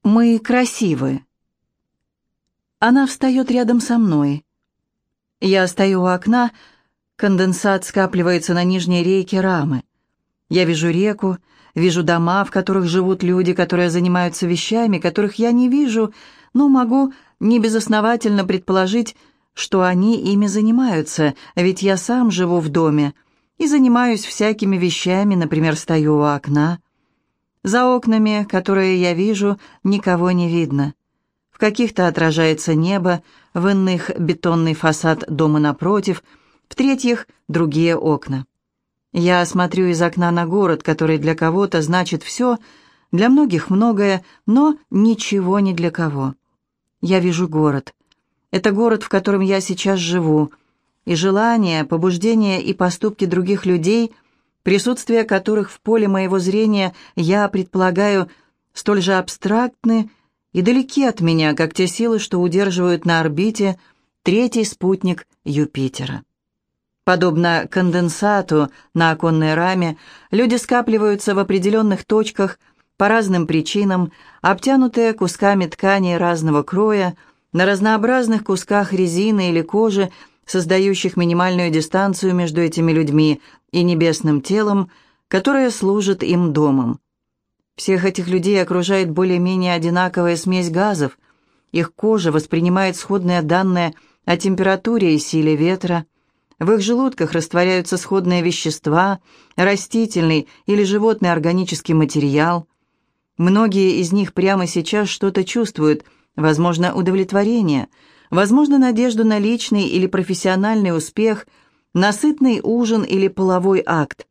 Мы красивы. Она встает рядом со мной. Я стою у окна, конденсат скапливается на нижней рейке рамы. Я вижу реку, вижу дома, в которых живут люди, которые занимаются вещами, которых я не вижу, но могу небезосновательно предположить, что они ими занимаются, ведь я сам живу в доме и занимаюсь всякими вещами, например, стою у окна. За окнами, которые я вижу, никого не видно. В каких-то отражается небо, в иных бетонный фасад дома напротив, в третьих другие окна. Я смотрю из окна на город, который для кого-то значит все, для многих многое, но ничего не для кого. Я вижу город. Это город, в котором я сейчас живу, и желания, побуждения и поступки других людей, присутствие которых в поле моего зрения я предполагаю столь же абстрактны и далеки от меня, как те силы, что удерживают на орбите третий спутник Юпитера. Подобно конденсату на оконной раме, люди скапливаются в определенных точках по разным причинам, обтянутые кусками ткани разного кроя, на разнообразных кусках резины или кожи, создающих минимальную дистанцию между этими людьми и небесным телом, которое служит им домом. Всех этих людей окружает более-менее одинаковая смесь газов. Их кожа воспринимает сходные данные о температуре и силе ветра. В их желудках растворяются сходные вещества, растительный или животный органический материал. Многие из них прямо сейчас что-то чувствуют, возможно, удовлетворение, возможно, надежду на личный или профессиональный успех, на сытный ужин или половой акт.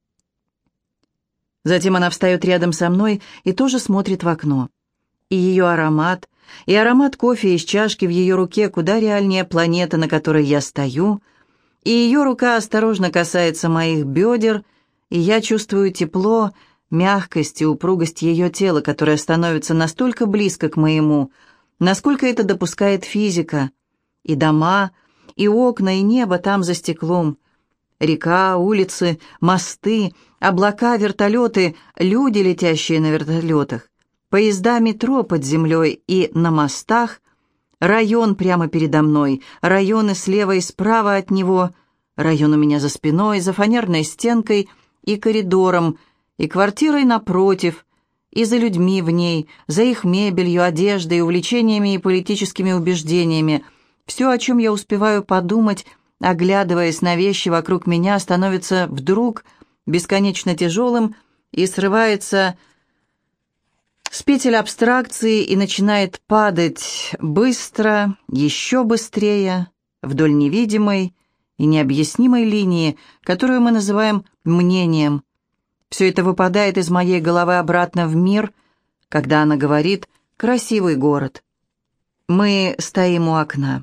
Затем она встает рядом со мной и тоже смотрит в окно. И ее аромат, и аромат кофе из чашки в ее руке куда реальнее планеты, на которой я стою, и ее рука осторожно касается моих бедер, и я чувствую тепло, мягкость и упругость ее тела, которое становится настолько близко к моему, насколько это допускает физика, и дома, и окна, и небо там за стеклом, река, улицы, мосты, облака, вертолеты, люди, летящие на вертолетах, поезда метро под землей и на мостах, район прямо передо мной, районы слева и справа от него, район у меня за спиной, за фанерной стенкой и коридором, и квартирой напротив, и за людьми в ней, за их мебелью, одеждой, увлечениями и политическими убеждениями. Все, о чем я успеваю подумать, оглядываясь на вещи вокруг меня, становится вдруг бесконечно тяжелым и срывается с петель абстракции и начинает падать быстро, еще быстрее, вдоль невидимой и необъяснимой линии, которую мы называем мнением. Все это выпадает из моей головы обратно в мир, когда она говорит «красивый город». Мы стоим у окна.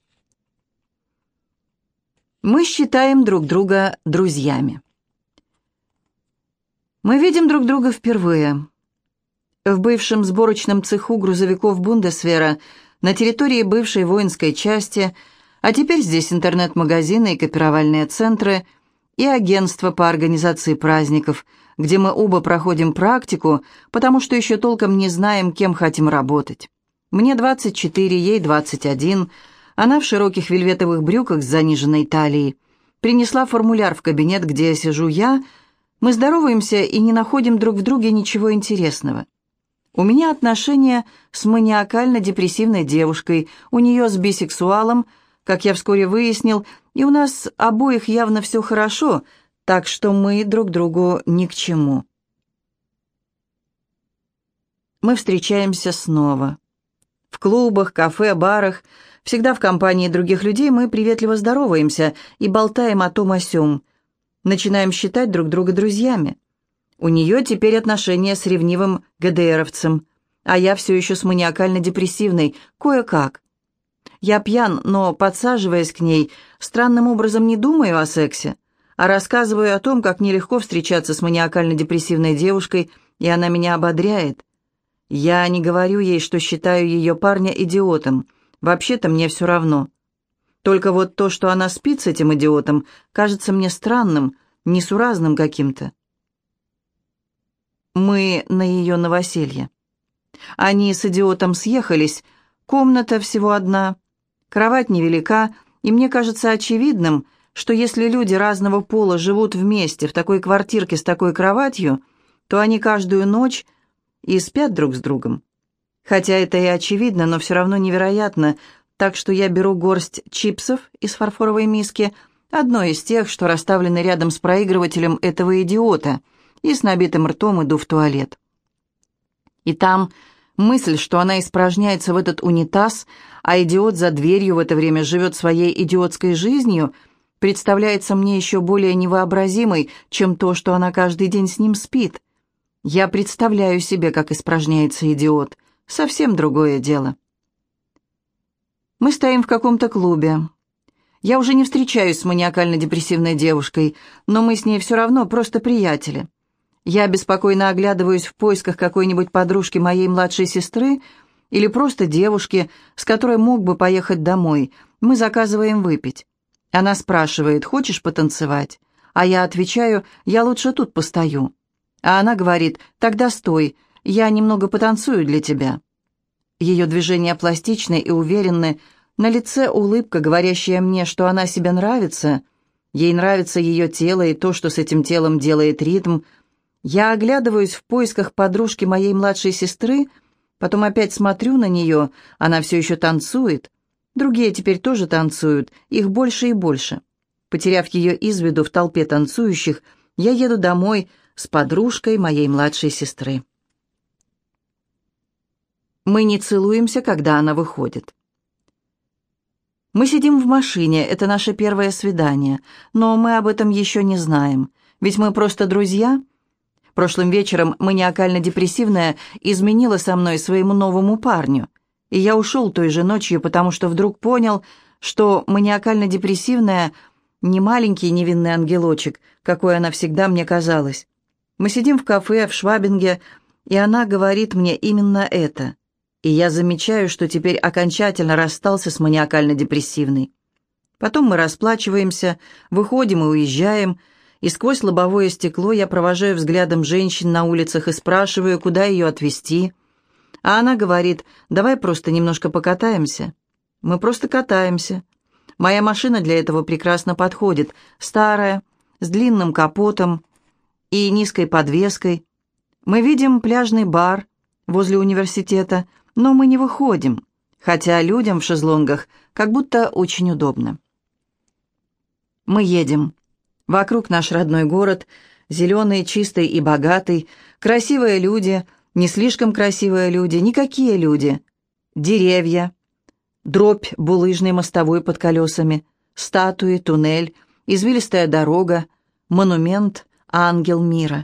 Мы считаем друг друга друзьями. Мы видим друг друга впервые. В бывшем сборочном цеху грузовиков Бундесвера на территории бывшей воинской части, а теперь здесь интернет-магазины и копировальные центры и агентство по организации праздников, где мы оба проходим практику, потому что еще толком не знаем, кем хотим работать. Мне 24, ей 21. Она в широких вельветовых брюках с заниженной талией. Принесла формуляр в кабинет, где сижу я. Мы здороваемся и не находим друг в друге ничего интересного. У меня отношения с маниакально-депрессивной девушкой, у нее с бисексуалом, как я вскоре выяснил, и у нас обоих явно все хорошо, так что мы друг другу ни к чему. Мы встречаемся снова. В клубах, кафе, барах, всегда в компании других людей мы приветливо здороваемся и болтаем о том о сём. Начинаем считать друг друга друзьями. У нее теперь отношения с ревнивым ГДРовцем, а я все еще с маниакально-депрессивной, кое-как. Я пьян, но, подсаживаясь к ней, странным образом не думаю о сексе, а рассказываю о том, как нелегко встречаться с маниакально-депрессивной девушкой, и она меня ободряет. Я не говорю ей, что считаю ее парня идиотом. Вообще-то мне все равно. Только вот то, что она спит с этим идиотом, кажется мне странным, несуразным каким-то. Мы на ее новоселье. Они с идиотом съехались, комната всего одна, кровать невелика, и мне кажется очевидным, что если люди разного пола живут вместе в такой квартирке с такой кроватью, то они каждую ночь и спят друг с другом. Хотя это и очевидно, но все равно невероятно, так что я беру горсть чипсов из фарфоровой миски, одной из тех, что расставлены рядом с проигрывателем этого идиота, и с набитым ртом иду в туалет. И там мысль, что она испражняется в этот унитаз, а идиот за дверью в это время живет своей идиотской жизнью, представляется мне еще более невообразимой, чем то, что она каждый день с ним спит. Я представляю себе, как испражняется идиот. Совсем другое дело. Мы стоим в каком-то клубе. Я уже не встречаюсь с маниакально-депрессивной девушкой, но мы с ней все равно просто приятели. Я беспокойно оглядываюсь в поисках какой-нибудь подружки моей младшей сестры или просто девушки, с которой мог бы поехать домой. Мы заказываем выпить. Она спрашивает: «Хочешь потанцевать?» А я отвечаю: «Я лучше тут постою». А она говорит: «Тогда стой, я немного потанцую для тебя». Ее движения пластичны и уверенны, на лице улыбка, говорящая мне, что она себе нравится. Ей нравится ее тело и то, что с этим телом делает ритм. Я оглядываюсь в поисках подружки моей младшей сестры, потом опять смотрю на нее, она все еще танцует. Другие теперь тоже танцуют, их больше и больше. Потеряв ее из виду в толпе танцующих, я еду домой с подружкой моей младшей сестры. Мы не целуемся, когда она выходит. Мы сидим в машине, это наше первое свидание, но мы об этом еще не знаем, ведь мы просто друзья. Прошлым вечером маниакально-депрессивная изменила со мной своему новому парню, и я ушел той же ночью, потому что вдруг понял, что маниакально-депрессивная не маленький невинный ангелочек, какой она всегда мне казалась. Мы сидим в кафе в Швабинге, и она говорит мне именно это. И я замечаю, что теперь окончательно расстался с маниакально-депрессивной. Потом мы расплачиваемся, выходим и уезжаем, и сквозь лобовое стекло я провожаю взглядом женщин на улицах и спрашиваю, куда ее отвезти. А она говорит: «Давай просто немножко покатаемся». Мы просто катаемся. Моя машина для этого прекрасно подходит, старая, с длинным капотом и низкой подвеской. Мы видим пляжный бар возле университета, но мы не выходим, хотя людям в шезлонгах как будто очень удобно. Мы едем. Вокруг наш родной город, зеленый, чистый и богатый, красивые люди, не слишком красивые люди, никакие люди, деревья, дробь булыжной мостовой под колесами, статуи, туннель, извилистая дорога, монумент, ангел мира.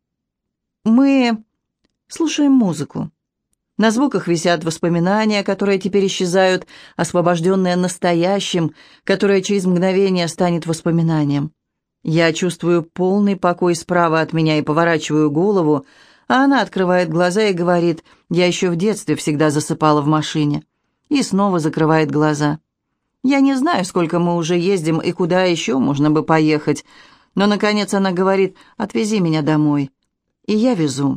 Мы слушаем музыку. На звуках висят воспоминания, которые теперь исчезают, освобожденные настоящим, которое через мгновение станет воспоминанием. Я чувствую полный покой справа от меня и поворачиваю голову, а она открывает глаза и говорит: «Я еще в детстве всегда засыпала в машине». И снова закрывает глаза. Я не знаю, сколько мы уже ездим и куда еще можно бы поехать, но, наконец, она говорит: «Отвези меня домой». И я везу.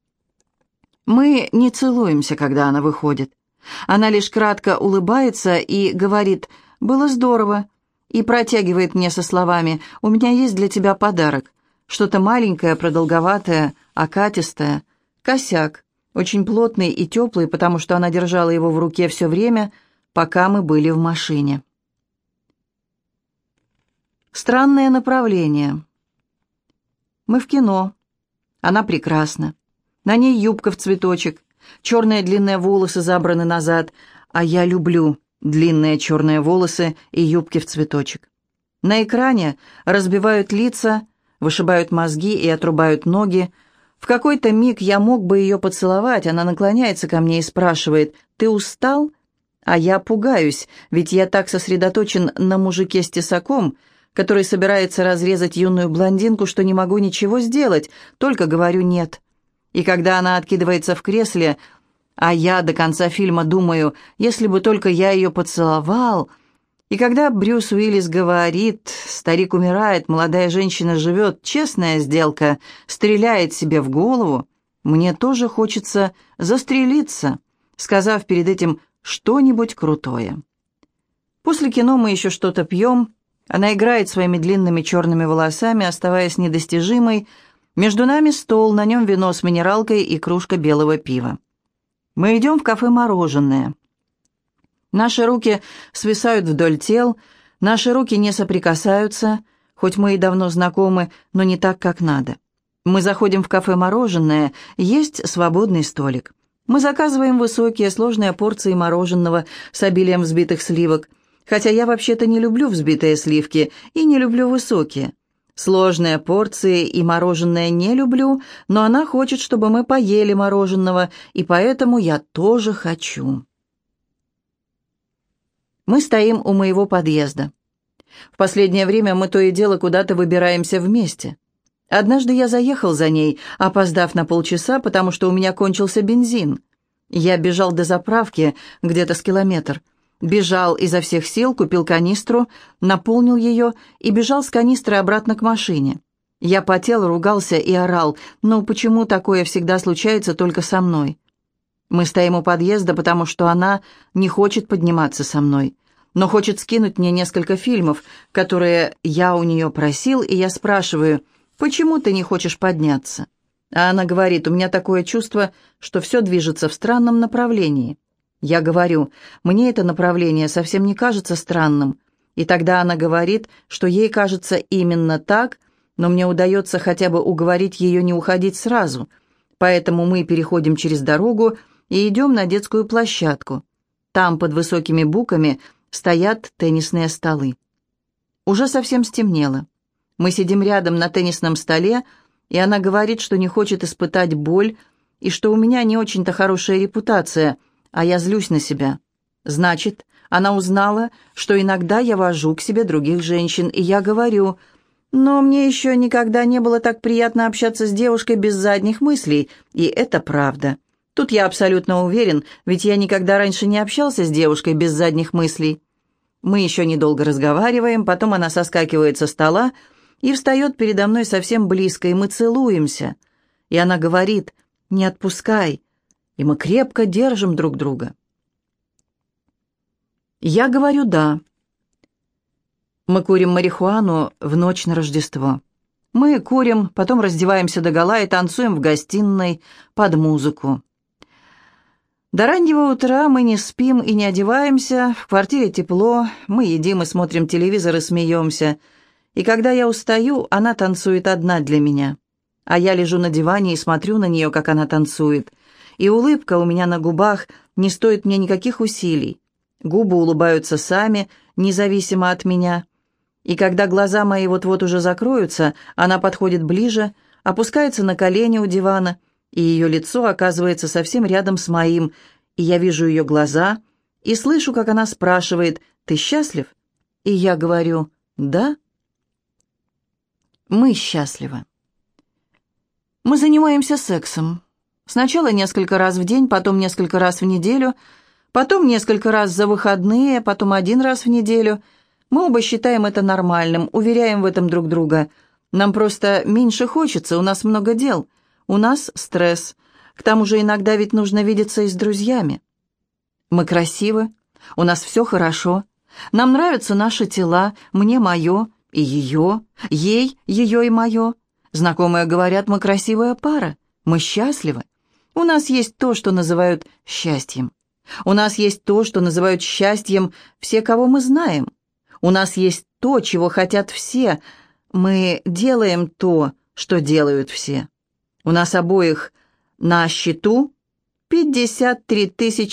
Мы не целуемся, когда она выходит. Она лишь кратко улыбается и говорит: «Было здорово», и протягивает мне со словами: «У меня есть для тебя подарок. Что-то маленькое, продолговатое, окатистое. Косяк, очень плотный и теплый, потому что она держала его в руке все время, пока мы были в машине». Странное направление. Мы в кино. Она прекрасна. На ней юбка в цветочек, черные длинные волосы забраны назад, а я люблю длинные черные волосы и юбки в цветочек. На экране разбивают лица, вышибают мозги и отрубают ноги. В какой-то миг я мог бы ее поцеловать, она наклоняется ко мне и спрашивает: «Ты устал?» А я пугаюсь, ведь я так сосредоточен на мужике с тесаком, который собирается разрезать юную блондинку, что не могу ничего сделать, только говорю «нет». И когда она откидывается в кресле, а я до конца фильма думаю: если бы только я ее поцеловал. И когда Брюс Уиллис говорит: «Старик умирает, молодая женщина живет, честная сделка», стреляет себе в голову, Мне тоже хочется застрелиться, сказав перед этим что-нибудь крутое. После кино мы еще что-то пьем. Она играет своими длинными черными волосами, оставаясь недостижимой. Между нами стол, на нем вино с минералкой и кружка белого пива. Мы идем в кафе «Мороженое». Наши руки свисают вдоль тел, наши руки не соприкасаются, хоть мы и давно знакомы, но не так, как надо. Мы заходим в кафе «Мороженое», есть свободный столик. Мы заказываем высокие, сложные порции мороженого с обилием взбитых сливок, хотя я вообще-то не люблю взбитые сливки и не люблю высокие. Сложные порции и мороженое не люблю, но она хочет, чтобы мы поели мороженого, и поэтому я тоже хочу. Мы стоим у моего подъезда. В последнее время мы то и дело куда-то выбираемся вместе. Однажды я заехал за ней, опоздав на полчаса, потому что у меня кончился бензин. Я бежал до заправки где-то с километр. Бежал изо всех сил, купил канистру, наполнил ее и бежал с канистрой обратно к машине. Я потел, ругался и орал. «Ну почему такое всегда случается только со мной?» Мы стоим у подъезда, потому что она не хочет подниматься со мной, но хочет скинуть мне несколько фильмов, которые я у нее просил, и я спрашиваю: «Почему ты не хочешь подняться?» А она говорит: «У меня такое чувство, что все движется в странном направлении». Я говорю: «Мне это направление совсем не кажется странным». И тогда она говорит, что ей кажется именно так, но мне удается хотя бы уговорить ее не уходить сразу. Поэтому мы переходим через дорогу и идем на детскую площадку. Там под высокими буками стоят теннисные столы. Уже совсем стемнело. Мы сидим рядом на теннисном столе, и она говорит, что не хочет испытать боль, и что у меня не очень-то хорошая репутация, а я злюсь на себя. Значит, она узнала, что иногда я вожу к себе других женщин, и я говорю: «Но мне еще никогда не было так приятно общаться с девушкой без задних мыслей», и это правда. Тут я абсолютно уверен, ведь я никогда раньше не общался с девушкой без задних мыслей. Мы еще недолго разговариваем, потом она соскакивает со стола и встает передо мной совсем близко, и мы целуемся. И она говорит: «Не отпускай», и мы крепко держим друг друга. Я говорю «да». Мы курим марихуану в ночь на Рождество. Мы курим, потом раздеваемся догола и танцуем в гостиной под музыку. До раннего утра мы не спим и не одеваемся, в квартире тепло, мы едим и смотрим телевизор и смеемся. И когда я устаю, она танцует одна для меня. А я лежу на диване и смотрю на нее, как она танцует. И улыбка у меня на губах не стоит мне никаких усилий. Губы улыбаются сами, независимо от меня. И когда глаза мои вот-вот уже закроются, она подходит ближе, опускается на колени у дивана, и ее лицо оказывается совсем рядом с моим, и я вижу ее глаза, и слышу, как она спрашивает: «Ты счастлив?» И я говорю: «Да». Мы счастливы. Мы занимаемся сексом. Сначала несколько раз в день, потом несколько раз в неделю, потом несколько раз за выходные, потом один раз в неделю. Мы оба считаем это нормальным, уверяем в этом друг друга. Нам просто меньше хочется, у нас много дел. У нас стресс. К тому же иногда ведь нужно видеться и с друзьями. Мы красивы, у нас все хорошо. Нам нравятся наши тела, мне мое и ее, ей ее и мое. Знакомые говорят: мы красивая пара, мы счастливы. У нас есть то, что называют счастьем. У нас есть то, что называют счастьем все, кого мы знаем. У нас есть то, чего хотят все. Мы делаем то, что делают все. У нас обоих на счету 53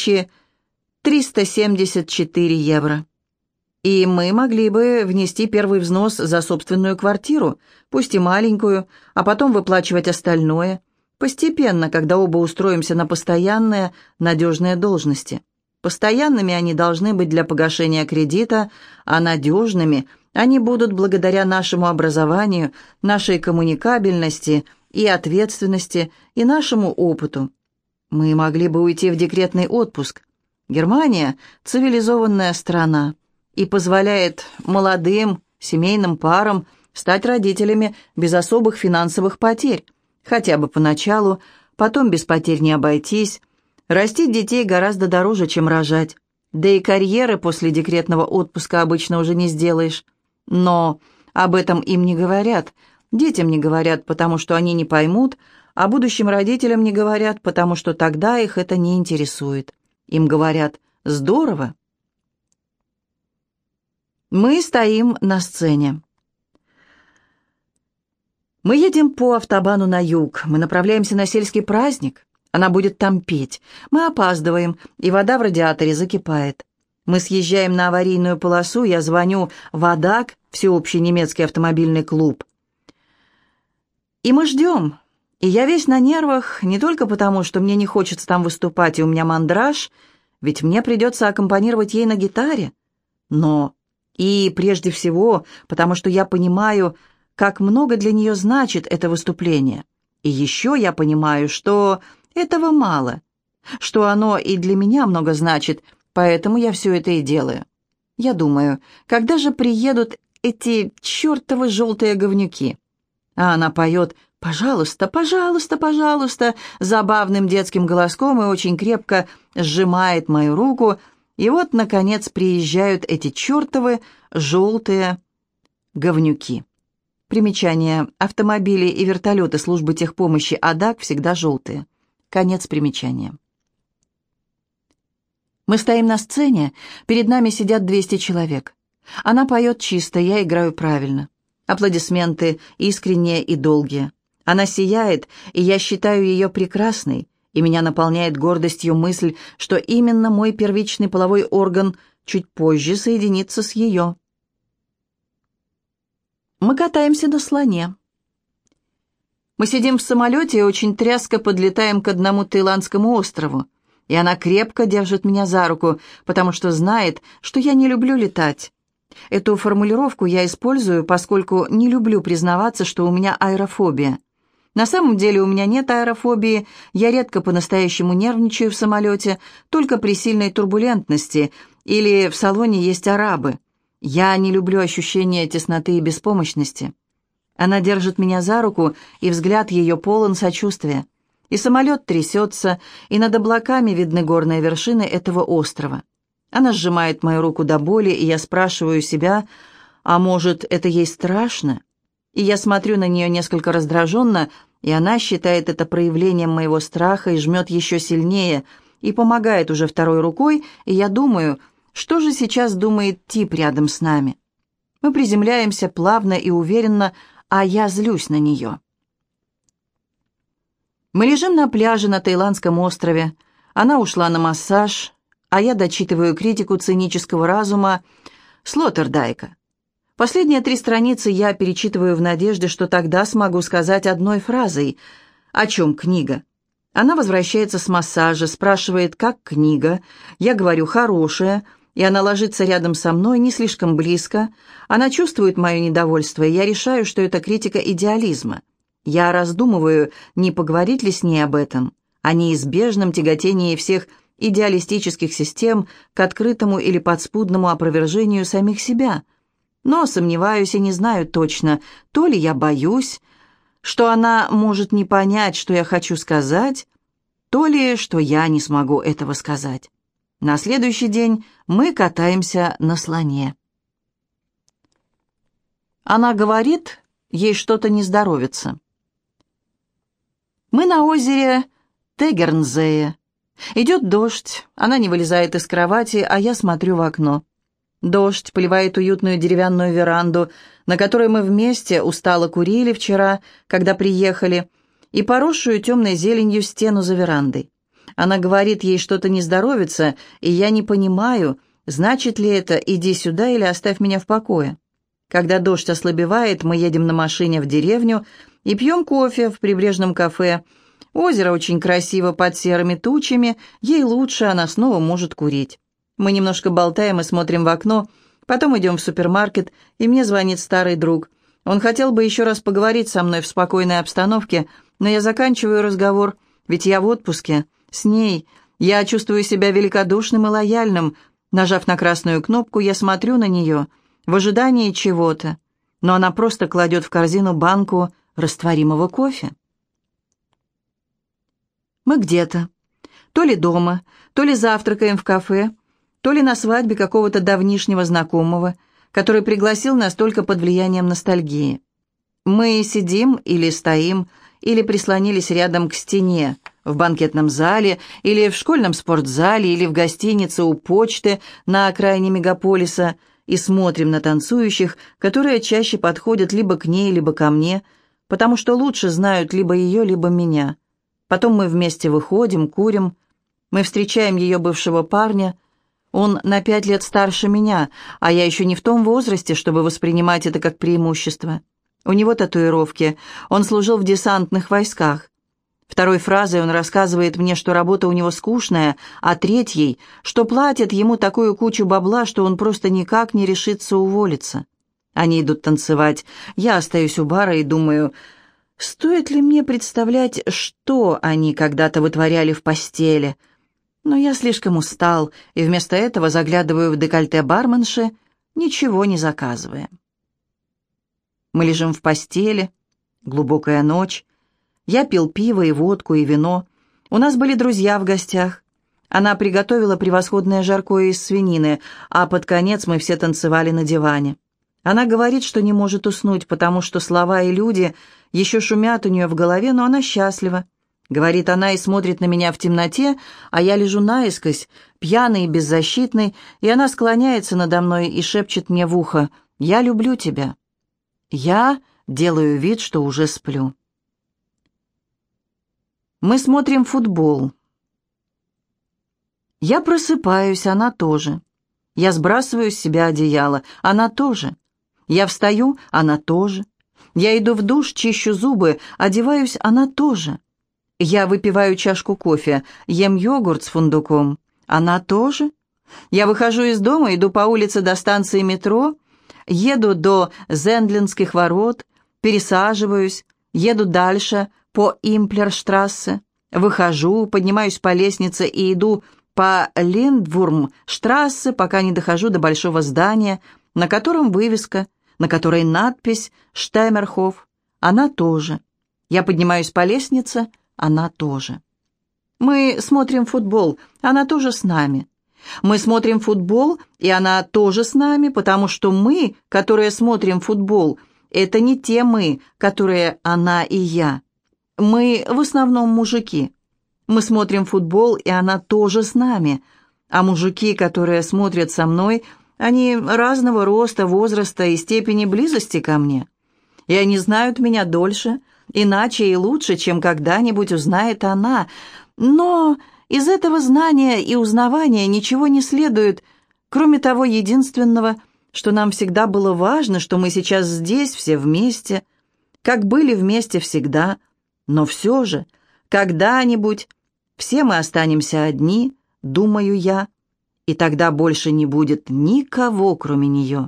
374 евро. И мы могли бы внести первый взнос за собственную квартиру, пусть и маленькую, а потом выплачивать остальное, постепенно, когда оба устроимся на постоянные, надежные должности. Постоянными они должны быть для погашения кредита, а надежными они будут благодаря нашему образованию, нашей коммуникабельности и ответственности и нашему опыту. Мы могли бы уйти в декретный отпуск. Германия – цивилизованная страна и позволяет молодым семейным парам стать родителями без особых финансовых потерь, хотя бы поначалу, потом без потерь не обойтись. Растить детей гораздо дороже, чем рожать. Да и карьеры после декретного отпуска обычно уже не сделаешь. Но об этом им не говорят. Детям не говорят, потому что они не поймут, а будущим родителям не говорят, потому что тогда их это не интересует. Им говорят: «Здорово». Мы стоим на сцене. Мы едем по автобану на юг. Мы направляемся на сельский праздник. Она будет там петь. Мы опаздываем, и вода в радиаторе закипает. Мы съезжаем на аварийную полосу, я звоню в АДАК, всеобщий немецкий автомобильный клуб. И мы ждем. И я весь на нервах, не только потому, что мне не хочется там выступать, и у меня мандраж, ведь мне придется аккомпанировать ей на гитаре, но и прежде всего, потому что я понимаю, как много для нее значит это выступление. И еще я понимаю, что этого мало, что оно и для меня много значит, поэтому я все это и делаю. Я думаю, когда же приедут эти чертовы желтые говнюки? А она поет «Пожалуйста, пожалуйста, пожалуйста» забавным детским голоском и очень крепко сжимает мою руку. И вот, наконец, приезжают эти чертовы желтые говнюки. Примечание. Автомобили и вертолеты службы техпомощи АДАК всегда желтые. Конец примечания. Мы стоим на сцене, перед нами сидят 200 человек. Она поет чисто, я играю правильно. Аплодисменты искренние и долгие. Она сияет, и я считаю ее прекрасной, и меня наполняет гордостью мысль, что именно мой первичный половой орган чуть позже соединится с ее. Мы катаемся на слоне. Мы сидим в самолете и очень тряско подлетаем к одному таиландскому острову, и она крепко держит меня за руку, потому что знает, что я не люблю летать. Эту формулировку я использую, поскольку не люблю признаваться, что у меня аэрофобия. На самом деле у меня нет аэрофобии, я редко по-настоящему нервничаю в самолете, только при сильной турбулентности или в салоне есть арабы. Я не люблю ощущение тесноты и беспомощности. Она держит меня за руку, и взгляд ее полон сочувствия. И самолет трясется, и над облаками видны горные вершины этого острова. Она сжимает мою руку до боли, и я спрашиваю себя, а может, это ей страшно? И я смотрю на нее несколько раздраженно, и она считает это проявлением моего страха и жмет еще сильнее, и помогает уже второй рукой, и я думаю, что же сейчас думает тип рядом с нами. Мы приземляемся плавно и уверенно, а я злюсь на нее. Мы лежим на пляже на Таиландском острове. Она ушла на массаж, а я дочитываю критику цинического разума Слоттердайка. Последние 3 страницы я перечитываю в надежде, что тогда смогу сказать одной фразой. О чем книга? Она возвращается с массажа, спрашивает, как книга. Я говорю «хорошая», и она ложится рядом со мной, не слишком близко. Она чувствует мое недовольство, и я решаю, что это критика идеализма. Я раздумываю, не поговорить ли с ней об этом, о неизбежном тяготении всех идеалистических систем к открытому или подспудному опровержению самих себя. Но сомневаюсь и не знаю точно, то ли я боюсь, что она может не понять, что я хочу сказать, то ли что я не смогу этого сказать. На следующий день мы катаемся на слоне. Она говорит, ей что-то не здоровится. Мы на озере Тегернзее. Идет дождь, она не вылезает из кровати, а я смотрю в окно. Дождь поливает уютную деревянную веранду, на которой мы вместе устало курили вчера, когда приехали, и поросшую темной зеленью стену за верандой. Она говорит, ей что-то не здоровится, и я не понимаю, значит ли это «иди сюда» или «оставь меня в покое». Когда дождь ослабевает, мы едем на машине в деревню и пьем кофе в прибрежном кафе. Озеро очень красиво под серыми тучами, ей лучше, она снова может курить. Мы немножко болтаем и смотрим в окно, потом идем в супермаркет, и мне звонит старый друг. Он хотел бы еще раз поговорить со мной в спокойной обстановке, но я заканчиваю разговор, ведь я в отпуске. С ней я чувствую себя великодушным и лояльным. Нажав на красную кнопку, я смотрю на нее в ожидании чего-то, но она просто кладет в корзину банку растворимого кофе. Мы где-то. То ли дома, то ли завтракаем в кафе, то ли на свадьбе какого-то давнишнего знакомого, который пригласил нас только под влиянием ностальгии. Мы сидим или стоим, или прислонились рядом к стене, в банкетном зале, или в школьном спортзале, или в гостинице у почты на окраине мегаполиса, и смотрим на танцующих, которые чаще подходят либо к ней, либо ко мне, потому что лучше знают либо ее, либо меня. Потом мы вместе выходим, курим. Мы встречаем ее бывшего парня. Он на 5 лет старше меня, а я еще не в том возрасте, чтобы воспринимать это как преимущество. У него татуировки. Он служил в десантных войсках. Второй фразой он рассказывает мне, что работа у него скучная, а третьей, что платят ему такую кучу бабла, что он просто никак не решится уволиться. Они идут танцевать. Я остаюсь у бара и думаю, стоит ли мне представлять, что они когда-то вытворяли в постели. Но я слишком устал, и вместо этого заглядываю в декольте барменши, ничего не заказывая. Мы лежим в постели, глубокая ночь. Я пил пиво и водку, и вино. У нас были друзья в гостях. Она приготовила превосходное жаркое из свинины, а под конец мы все танцевали на диване. Она говорит, что не может уснуть, потому что слова и люди еще шумят у нее в голове, но она счастлива. Говорит она и смотрит на меня в темноте, а я лежу наискось, пьяный и беззащитный, и она склоняется надо мной и шепчет мне в ухо: «Я люблю тебя». Я делаю вид, что уже сплю. Мы смотрим футбол. Я просыпаюсь, она тоже. Я сбрасываю с себя одеяло, она тоже. Я встаю, она тоже. Я иду в душ, чищу зубы, одеваюсь, она тоже. Я выпиваю чашку кофе, ем йогурт с фундуком, она тоже. Я выхожу из дома, иду по улице до станции метро, еду до Зендлинских ворот, пересаживаюсь, еду дальше по Имплерштрассе, выхожу, поднимаюсь по лестнице и иду по Линдвурмштрассе, пока не дохожу до большого здания, на котором вывеска, на которой надпись «Штемерхоф». Она тоже. Я поднимаюсь по лестнице, она тоже. Мы смотрим футбол, она тоже с нами. Мы смотрим футбол, и она тоже с нами, потому что мы, которые смотрим футбол, это не те мы, которые она и я. Мы в основном мужики. Мы смотрим футбол, и она тоже с нами. А мужики, которые смотрят со мной, они разного роста, возраста и степени близости ко мне. И они знают меня дольше, иначе и лучше, чем когда-нибудь узнает она. Но из этого знания и узнавания ничего не следует, кроме того единственного, что нам всегда было важно, что мы сейчас здесь все вместе, как были вместе всегда, но все же, когда-нибудь все мы останемся одни, думаю я, и тогда больше не будет никого, кроме нее.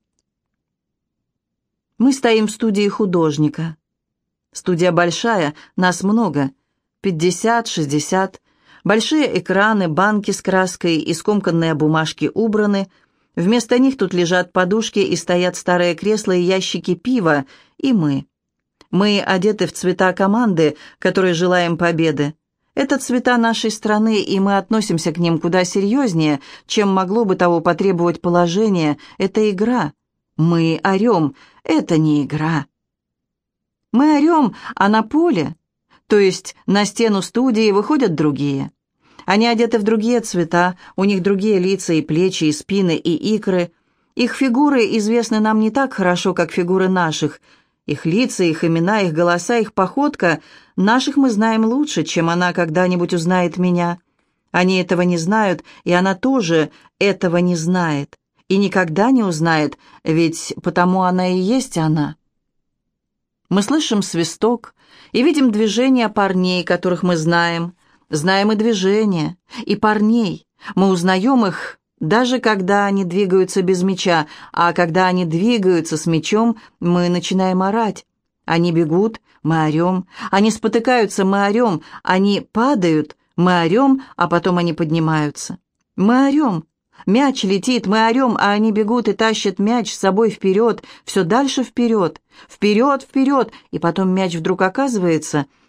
Мы стоим в студии художника. Студия большая, нас много, 50-60. Большие экраны, банки с краской и скомканные бумажки убраны. Вместо них тут лежат подушки и стоят старые кресла и ящики пива, и мы. Мы одеты в цвета команды, которой желаем победы. Это цвета нашей страны, и мы относимся к ним куда серьезнее, чем могло бы того потребовать положение. Это игра. Мы орем. Это не игра. Мы орем, а на поле, то есть на стену студии, выходят другие. Они одеты в другие цвета, у них другие лица и плечи, и спины, и икры. Их фигуры известны нам не так хорошо, как фигуры наших. Их лица, их имена, их голоса, их походка наших мы знаем лучше, чем она когда-нибудь узнает меня. Они этого не знают, и она тоже этого не знает. И никогда не узнает, ведь потому она и есть она. Мы слышим свисток и видим движения парней, которых мы знаем. Знаем и движения, и парней. Мы узнаем их, даже когда они двигаются без мяча, а когда они двигаются с мячом, мы начинаем орать. Они бегут, мы орем, они спотыкаются, мы орем, они падают, мы орем, а потом они поднимаются. Мы орем. Мяч летит, мы орем, а они бегут и тащат мяч с собой вперед, все дальше вперед, вперед, вперед, и потом мяч вдруг оказывается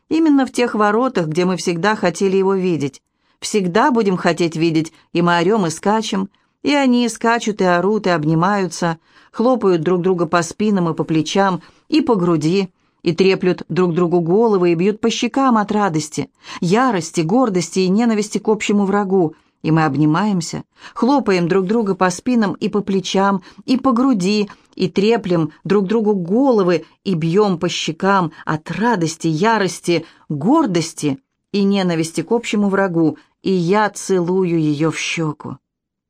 Именно в тех воротах, где мы всегда хотели его видеть. Всегда будем хотеть видеть, и мы орем и скачем, и они скачут и орут, и обнимаются, хлопают друг друга по спинам и по плечам, и по груди, и треплют друг другу головы, и бьют по щекам от радости, ярости, гордости и ненависти к общему врагу. И мы обнимаемся, хлопаем друг друга по спинам и по плечам, и по груди, и треплем друг другу головы, и бьем по щекам от радости, ярости, гордости и ненависти к общему врагу, и я целую ее в щеку.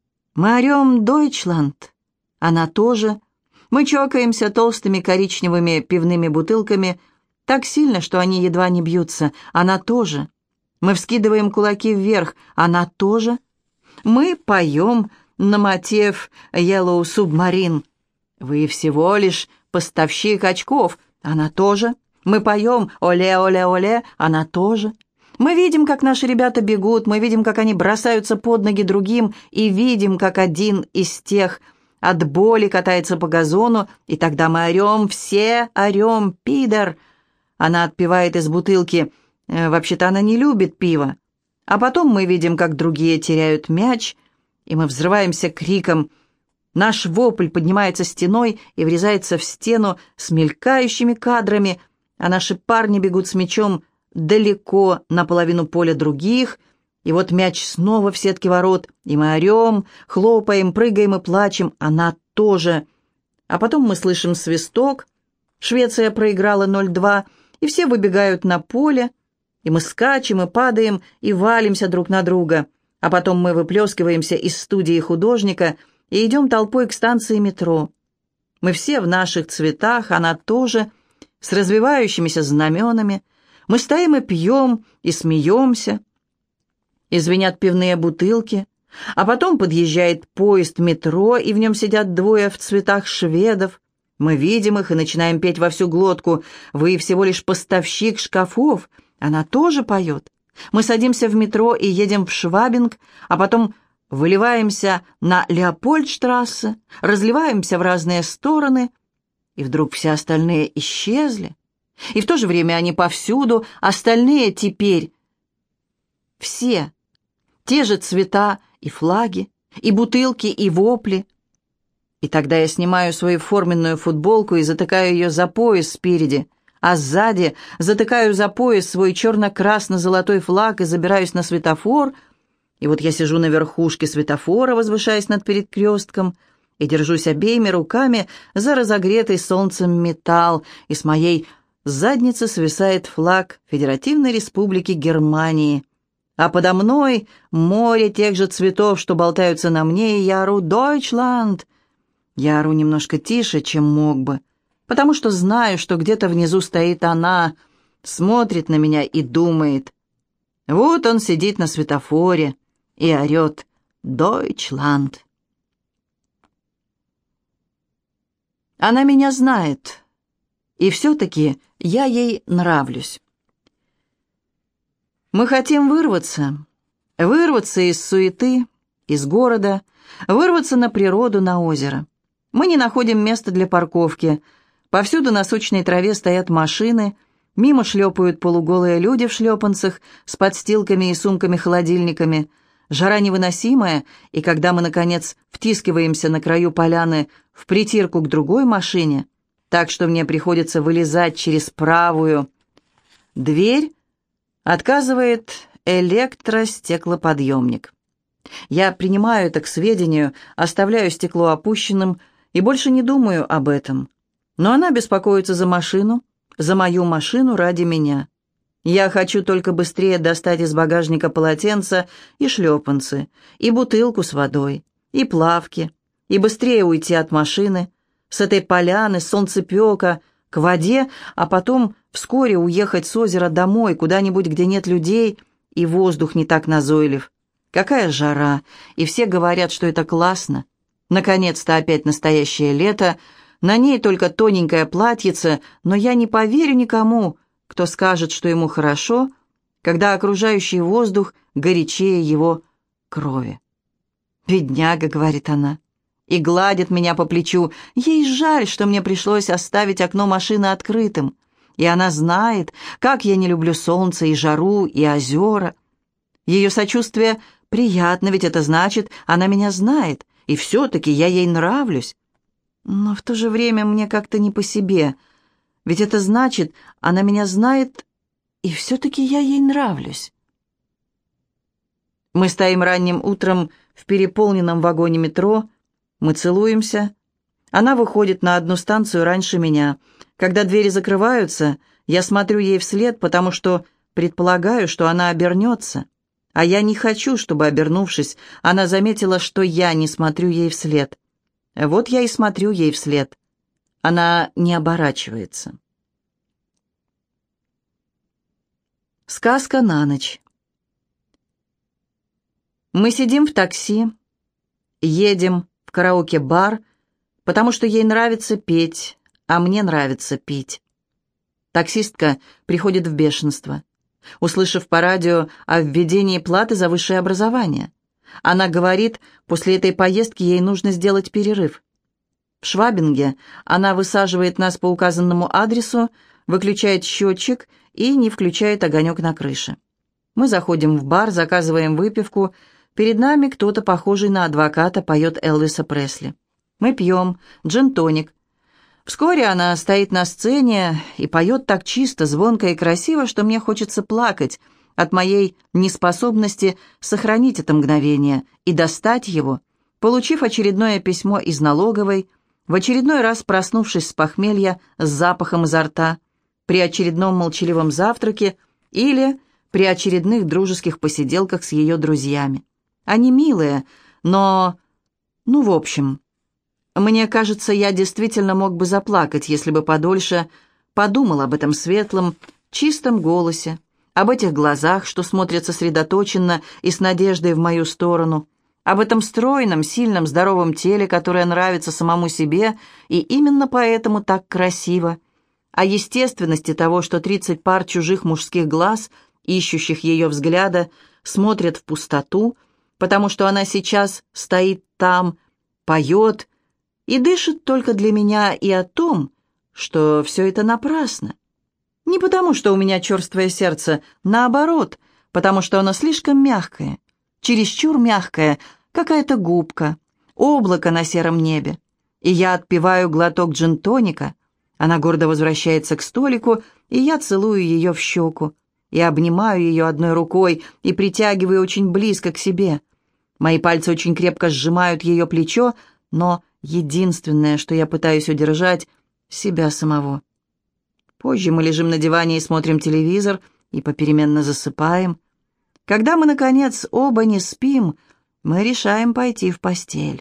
Мы орем «Дойчланд», она тоже. Мы чокаемся толстыми коричневыми пивными бутылками так сильно, что они едва не бьются, она тоже. Мы вскидываем кулаки вверх, она тоже. Мы поем на мотив «Yellow Submarine». Вы всего лишь поставщик очков, она тоже. Мы поем «Оле-оле-оле», она тоже. Мы видим, как наши ребята бегут, мы видим, как они бросаются под ноги другим, и видим, как один из тех от боли катается по газону, и тогда мы орем, все орем «Пидор». Она отпивает из бутылки. Вообще-то она не любит пиво. А потом мы видим, как другие теряют мяч, и мы взрываемся криком. Наш вопль поднимается стеной и врезается в стену с мелькающими кадрами, а наши парни бегут с мячом далеко на половину поля других, и вот мяч снова в сетке ворот, и мы орем, хлопаем, прыгаем и плачем, она тоже. А потом мы слышим свисток, Швеция проиграла 0-2, и все выбегают на поле, и мы скачем и падаем, и валимся друг на друга, а потом мы выплескиваемся из студии художника и идем толпой к станции метро. Мы все в наших цветах, она тоже, с развивающимися знаменами. Мы стоим и пьем, и смеемся, и звенят пивные бутылки, а потом подъезжает поезд метро, и в нем сидят двое в цветах шведов. Мы видим их и начинаем петь во всю глотку. Вы всего лишь поставщик шкафов, она тоже поет. Мы садимся в метро и едем в Швабинг, а потом выливаемся на Леопольдштрассе, разливаемся в разные стороны, и вдруг все остальные исчезли. И в то же время они повсюду, остальные теперь все, те же цвета и флаги, и бутылки, и вопли. И тогда я снимаю свою форменную футболку и затыкаю ее за пояс спереди, а сзади затыкаю за пояс свой черно-красно-золотой флаг и забираюсь на светофор. И вот я сижу на верхушке светофора, возвышаясь над перекрестком, и держусь обеими руками за разогретый солнцем металл, и с моей задницы свисает флаг Федеративной Республики Германии. А подо мной море тех же цветов, что болтаются на мне, и я ору «Дойчланд». Я ору немножко тише, чем мог бы, потому что знаю, что где-то внизу стоит она, смотрит на меня и думает. Вот он сидит на светофоре и орет «Дойчланд». Она меня знает, и все-таки я ей нравлюсь. Мы хотим вырваться из суеты, из города, вырваться на природу, на озеро. Мы не находим места для парковки. Повсюду на сочной траве стоят машины, мимо шлепают полуголые люди в шлепанцах с подстилками и сумками-холодильниками. Жара невыносимая, и когда мы, наконец, втискиваемся на краю поляны в притирку к другой машине, так что мне приходится вылезать через правую дверь, отказывает электростеклоподъемник. Я принимаю это к сведению, оставляю стекло опущенным и больше не думаю об этом. Но она беспокоится за машину, за мою машину ради меня. Я хочу только быстрее достать из багажника полотенца и шлепанцы, и бутылку с водой, и плавки, и быстрее уйти от машины, с этой поляны, с солнцепека, к воде, а потом вскоре уехать с озера домой, куда-нибудь, где нет людей, и воздух не так назойлив. Какая жара, и все говорят, что это классно. Наконец-то опять настоящее лето, на ней только тоненькое платьице, но я не поверю никому, кто скажет, что ему хорошо, когда окружающий воздух горячее его крови. «Бедняга», — говорит она, и гладит меня по плечу. Ей жаль, что мне пришлось оставить окно машины открытым. И она знает, как я не люблю солнце и жару, и озера. Ее сочувствие приятно, ведь это значит, она меня знает, и все-таки я ей нравлюсь. Но в то же время мне как-то не по себе, ведь это значит, она меня знает, и все-таки я ей нравлюсь. Мы стоим ранним утром в переполненном вагоне метро, мы целуемся. Она выходит на одну станцию раньше меня. Когда двери закрываются, я смотрю ей вслед, потому что предполагаю, что она обернется. А я не хочу, чтобы, обернувшись, она заметила, что я не смотрю ей вслед. Вот я и смотрю ей вслед. Она не оборачивается. Сказка на ночь. Мы сидим в такси, едем в караоке-бар, потому что ей нравится петь, а мне нравится пить. Таксистка приходит в бешенство, услышав по радио о введении платы за высшее образование. Она говорит, после этой поездки ей нужно сделать перерыв. В Швабинге она высаживает нас по указанному адресу, выключает счетчик и не включает огонек на крыше. Мы заходим в бар, заказываем выпивку. Перед нами кто-то, похожий на адвоката, поет Элвиса Пресли. Мы пьем джин-тоник. Вскоре она стоит на сцене и поет так чисто, звонко и красиво, что мне хочется плакать от моей неспособности сохранить это мгновение и достать его, получив очередное письмо из налоговой, в очередной раз проснувшись с похмелья с запахом изо рта, при очередном молчаливом завтраке или при очередных дружеских посиделках с ее друзьями. Они милые, но... в общем... Мне кажется, я действительно мог бы заплакать, если бы подольше подумал об этом светлом, чистом голосе, об этих глазах, что смотрят сосредоточенно и с надеждой в мою сторону, об этом стройном, сильном, здоровом теле, которое нравится самому себе и именно поэтому так красиво, о естественности того, что 30 пар чужих мужских глаз, ищущих ее взгляда, смотрят в пустоту, потому что она сейчас стоит там, поет, и дышит только для меня, и о том, что все это напрасно. Не потому, что у меня черствое сердце, наоборот, потому что оно слишком мягкое, чересчур мягкое, какая-то губка, облако на сером небе. И я отпиваю глоток джин-тоника, она гордо возвращается к столику, и я целую ее в щеку, и обнимаю ее одной рукой, и притягиваю очень близко к себе. Мои пальцы очень крепко сжимают ее плечо, но... единственное, что я пытаюсь удержать, себя самого. Позже мы лежим на диване и смотрим телевизор, и попеременно засыпаем. Когда мы, наконец, оба не спим, мы решаем пойти в постель.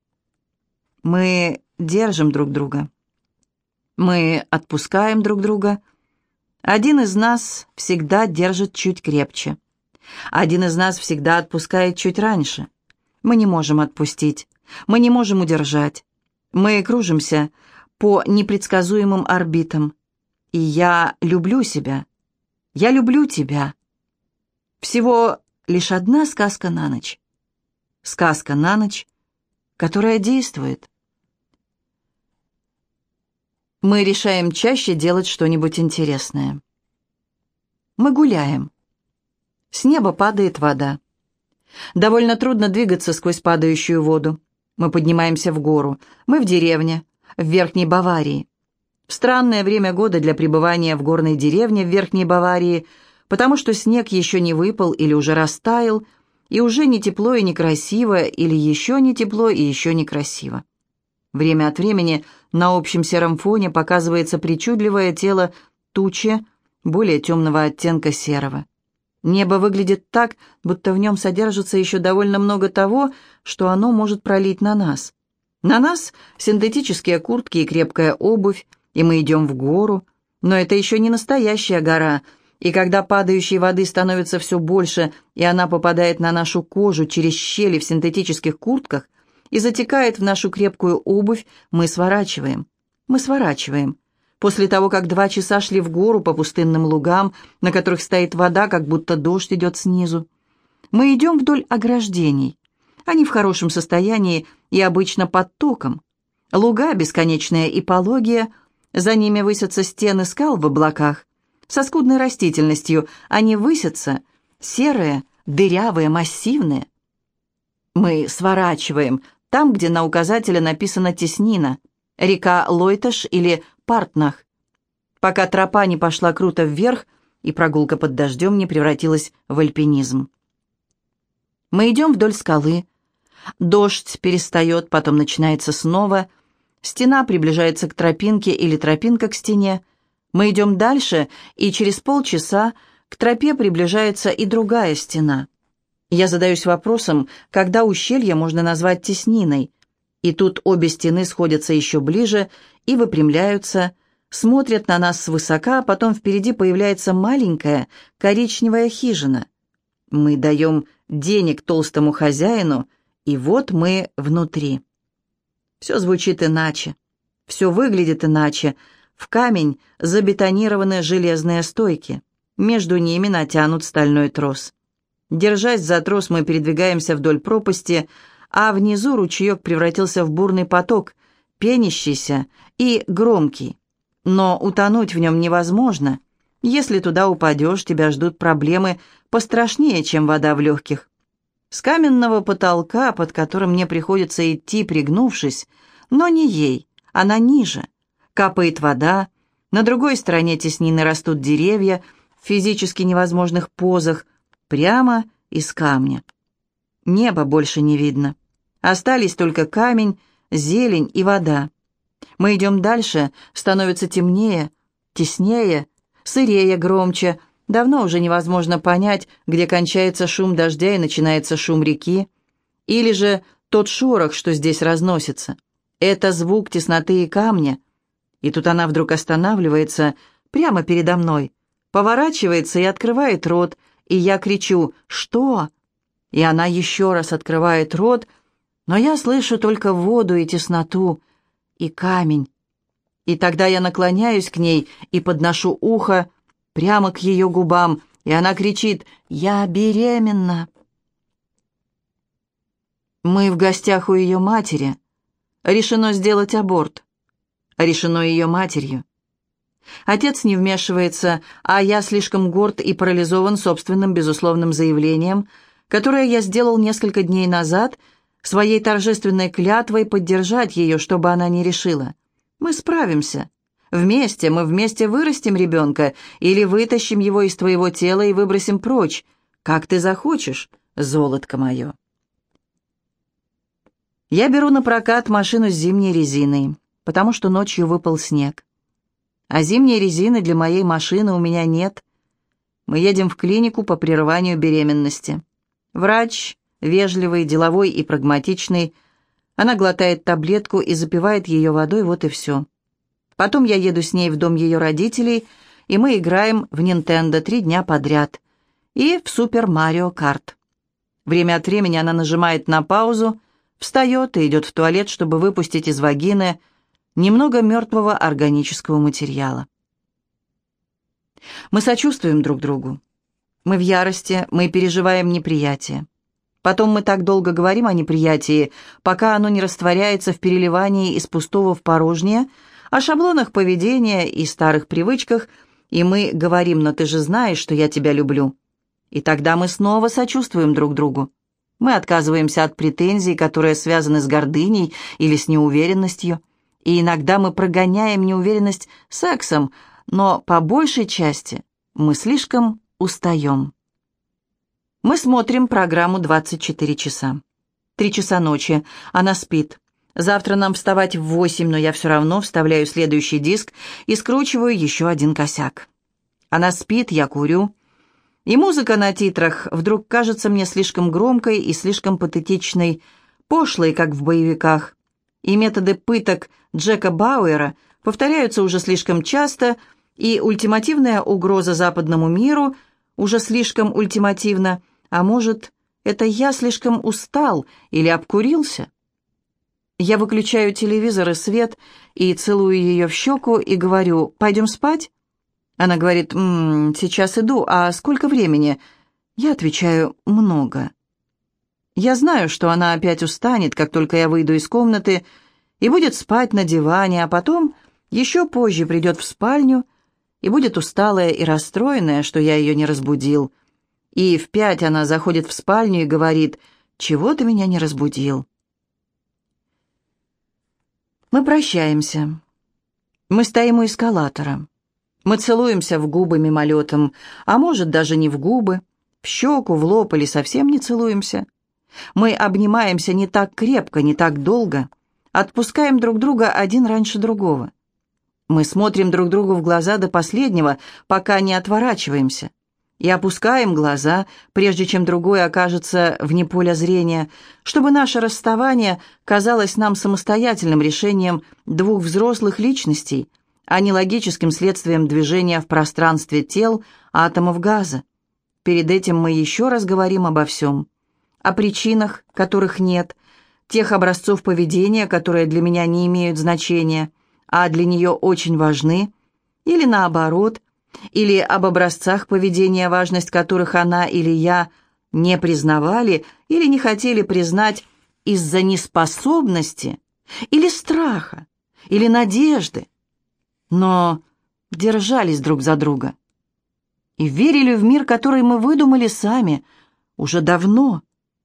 Мы держим друг друга. Мы отпускаем друг друга. Один из нас всегда держит чуть крепче. Один из нас всегда отпускает чуть раньше. Мы не можем отпустить. Мы не можем удержать. Мы кружимся по непредсказуемым орбитам. И я люблю себя. Я люблю тебя. Всего лишь одна сказка на ночь. Сказка на ночь, которая действует. Мы решаем чаще делать что-нибудь интересное. Мы гуляем. С неба падает вода. Довольно трудно двигаться сквозь падающую воду. Мы поднимаемся в гору. Мы в деревне, в Верхней Баварии. В странное время года для пребывания в горной деревне в Верхней Баварии, потому что снег еще не выпал или уже растаял, и уже не тепло и не красиво, или еще не тепло и еще не красиво. Время от времени на общем сером фоне показывается причудливое тело тучи более темного оттенка серого. Небо выглядит так, будто в нем содержится еще довольно много того, что оно может пролить на нас. На нас синтетические куртки и крепкая обувь, и мы идем в гору, но это еще не настоящая гора, и когда падающей воды становится все больше, и она попадает на нашу кожу через щели в синтетических куртках и затекает в нашу крепкую обувь, мы сворачиваем. Мы сворачиваем. После того, как 2 часа шли в гору по пустынным лугам, на которых стоит вода, как будто дождь идет снизу. Мы идем вдоль ограждений. Они в хорошем состоянии и обычно под током. Луга бесконечные и пологие, За ними высятся стены скал в облаках. Со скудной растительностью они высятся, серые, дырявые, массивные. Мы сворачиваем там, где на указателе написано «Теснина», река Лойташ или Партнах, пока тропа не пошла круто вверх, и прогулка под дождем не превратилась в альпинизм. Мы идем вдоль скалы. Дождь перестает, потом начинается снова. Стена приближается к тропинке или тропинка к стене. Мы идем дальше, и через полчаса к тропе приближается и другая стена. Я задаюсь вопросом, когда ущелье можно назвать тесниной. И тут обе стены сходятся еще ближе и выпрямляются, смотрят на нас свысока, а потом впереди появляется маленькая коричневая хижина. Мы даем денег толстому хозяину, и вот мы внутри. Все звучит иначе, все выглядит иначе. В камень забетонированы железные стойки, между ними натянут стальной трос. Держась за трос, мы передвигаемся вдоль пропасти, а внизу ручеек превратился в бурный поток, пенящийся и громкий. Но утонуть в нем невозможно. Если туда упадешь, тебя ждут проблемы пострашнее, чем вода в легких. С каменного потолка, под которым мне приходится идти, пригнувшись, но не ей, она ниже, капает вода, на другой стороне теснины растут деревья в физически невозможных позах, прямо из камня. Неба больше не видно. Остались только камень, зелень и вода. Мы идем дальше, становится темнее, теснее, сырее, громче. Давно уже невозможно понять, где кончается шум дождя и начинается шум реки, или же тот шорох, что здесь разносится. Это звук тесноты и камня. И тут она вдруг останавливается прямо передо мной, поворачивается и открывает рот, и я кричу «Что?». И она еще раз открывает рот, но я слышу только воду и тесноту, и камень. И тогда я наклоняюсь к ней и подношу ухо прямо к ее губам, и она кричит «Я беременна». Мы в гостях у ее матери. Решено сделать аборт. Решено ее матерью. Отец не вмешивается, а я слишком горд и парализован собственным безусловным заявлением, которое я сделал несколько дней назад, своей торжественной клятвой поддержать ее, чтобы она не решила. Мы справимся. Вместе, мы вместе вырастим ребенка или вытащим его из твоего тела и выбросим прочь, как ты захочешь, золотко мое. Я беру на прокат машину с зимней резиной, потому что ночью выпал снег. А зимней резины для моей машины у меня нет. Мы едем в клинику по прерыванию беременности. Врач, вежливый, деловой и прагматичный. Она глотает таблетку и запивает ее водой, вот и все. Потом я еду с ней в дом ее родителей, и мы играем в Nintendo 3 дня подряд. И в Супер Марио Карт. Время от времени она нажимает на паузу, встает и идет в туалет, чтобы выпустить из вагины немного мертвого органического материала. Мы сочувствуем друг другу. Мы в ярости, мы переживаем неприятие. Потом мы так долго говорим о неприятии, пока оно не растворяется в переливании из пустого в порожнее, о шаблонах поведения и старых привычках, и мы говорим: «Но ты же знаешь, что я тебя люблю». И тогда мы снова сочувствуем друг другу. Мы отказываемся от претензий, которые связаны с гордыней или с неуверенностью, и иногда мы прогоняем неуверенность сексом, но по большей части мы слишком устаем. Мы смотрим программу 24 часа. 3 часа ночи. Она спит. Завтра нам вставать в 8, но я все равно вставляю следующий диск и скручиваю еще один косяк. Она спит, я курю. И музыка на титрах вдруг кажется мне слишком громкой и слишком патетичной, пошлой, как в боевиках. И методы пыток Джека Бауэра повторяются уже слишком часто, и ультимативная угроза западному миру уже слишком ультимативна. А может, это я слишком устал или обкурился? Я выключаю телевизор и свет, и целую ее в щеку, и говорю: «Пойдем спать?» Она говорит: «Сейчас иду. А сколько времени?» Я отвечаю: «Много». Я знаю, что она опять устанет, как только я выйду из комнаты, и будет спать на диване, а потом Еще позже придет в спальню и будет усталая и расстроенная, что я ее не разбудил. И в 5 она заходит в спальню и говорит: «Чего ты меня не разбудил?» Мы прощаемся. Мы стоим у эскалатора. Мы целуемся в губы мимолетом, а может, даже не в губы, в щеку, в лоб или совсем не целуемся. Мы обнимаемся не так крепко, не так долго, отпускаем друг друга один раньше другого. Мы смотрим друг другу в глаза до последнего, пока не отворачиваемся, и опускаем глаза, прежде чем другой окажется вне поля зрения, чтобы наше расставание казалось нам самостоятельным решением двух взрослых личностей, а не логическим следствием движения в пространстве тел атомов газа. Перед этим мы еще раз говорим обо всем. О причинах, которых нет, тех образцов поведения, которые для меня не имеют значения, а для нее очень важны, или наоборот, или об образцах поведения, важность которых она или я не признавали или не хотели признать из-за неспособности, или страха, или надежды, но держались друг за друга и верили в мир, который мы выдумали сами уже давно.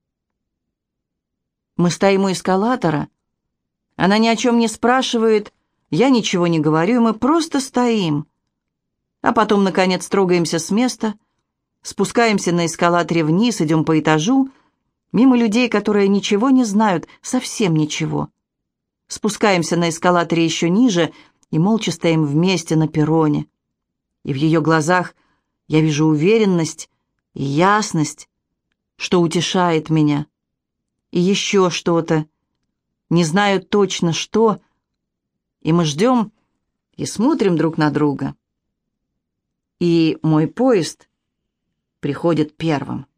Мы стоим у эскалатора, она ни о чем не спрашивает, я ничего не говорю, и мы просто стоим. А потом, наконец, трогаемся с места, спускаемся на эскалаторе вниз, идем по этажу, мимо людей, которые ничего не знают, совсем ничего. Спускаемся на эскалаторе еще ниже и молча стоим вместе на перроне. И в ее глазах я вижу уверенность и ясность, что утешает меня. И еще что-то, не знаю точно что, и мы ждем и смотрим друг на друга. И мой поезд приходит первым.